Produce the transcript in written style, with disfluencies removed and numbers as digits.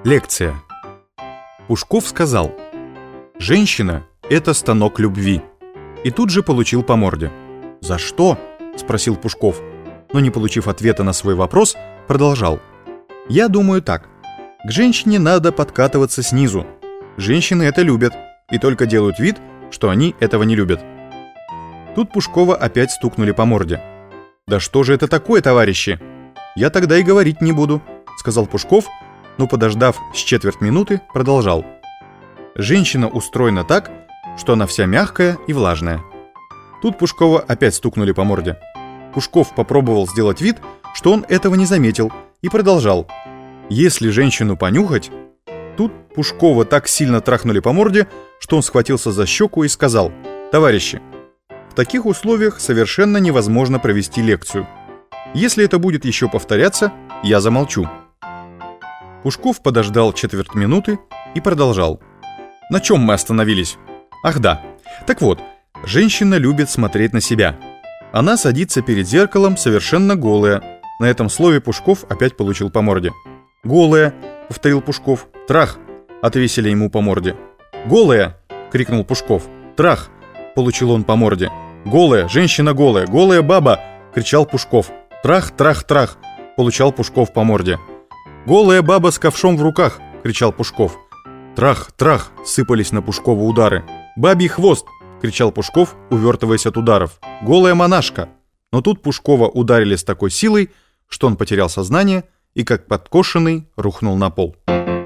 Лекция. Пушков сказал: «Женщина — это станок любви». И тут же получил по морде. «За что?» — спросил Пушков, но, не получив ответа на свой вопрос, продолжал: «Я думаю так. К женщине надо подкатываться снизу. Женщины это любят и только делают вид, что они этого не любят». Тут Пушкова опять стукнули по морде. «Да что же это такое, товарищи? Я тогда и говорить не буду», — сказал Пушков, но, подождав с четверть минуты, продолжал: «Женщина устроена так, что она вся мягкая и влажная». Тут Пушкова опять стукнули по морде. Пушков попробовал сделать вид, что он этого не заметил, и продолжал: «Если женщину понюхать...» Тут Пушкова так сильно трахнули по морде, что он схватился за щеку и сказал: «Товарищи, в таких условиях совершенно невозможно провести лекцию. Если это будет еще повторяться, я замолчу». Пушков подождал четверть минуты и продолжал: «На чем мы остановились? Ах да, так вот, женщина любит смотреть на себя. Она садится перед зеркалом совершенно голая». На этом слове Пушков опять получил по морде. «Голая», — повторил Пушков. «Трах», — отвесили ему по морде. «Голая», — крикнул Пушков. «Трах», — получил он по морде. «Голая, женщина голая, голая баба», — кричал Пушков. «Трах, трах, трах», — получал Пушков по морде. «Голая баба с ковшом в руках», — кричал Пушков. «Трах, трах», — сыпались на Пушкова удары. «Бабий хвост», — кричал Пушков, увертываясь от ударов. «Голая монашка». Но тут Пушкова ударили с такой силой, что он потерял сознание и, как подкошенный, рухнул на пол.